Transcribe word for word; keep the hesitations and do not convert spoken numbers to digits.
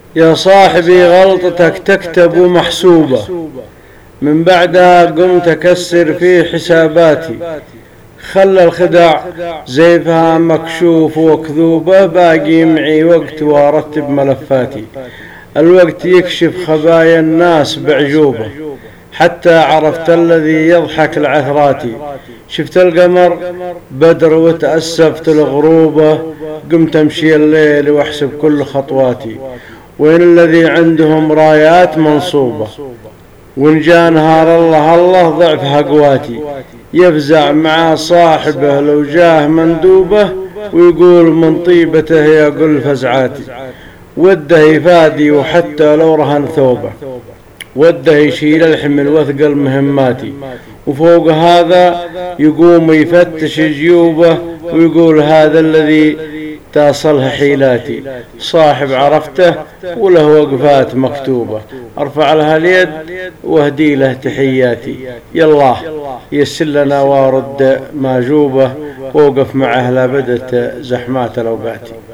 يا صاحبي غلطتك تكتب محسوبة، من بعدها قمت أكسر في حساباتي. خلى الخدع زيفها مكشوف وكذوبة، باقي معي وقت وارتب ملفاتي. الوقت يكشف خبايا الناس بعجوبة، حتى عرفت الذي يضحك لعثراتي. شفت القمر بدر وتأسفت الغروبة، قمت أمشي الليل واحسب كل خطواتي. وين الذي عندهم رايات منصوبة، وإن جاء نهار الله الله ضعف قواتي. يفزع مع صاحبه لو جاه مندوبه، ويقول من طيبته يقول فزعاتي. وده يفادي وحتى لو رهن ثوبه، وده يشيل الحمل وثقل مهماتي. وفوق هذا يقوم يفتش جيوبه، ويقول هذا الذي تصلها حيلاتي. صاحب عرفته وله وقفات مكتوبة، ارفع لها اليد واهدي له تحياتي. يالله يسر لنا وارد ماجوبة، ووقف معه لا بدت زحمات الأوقات.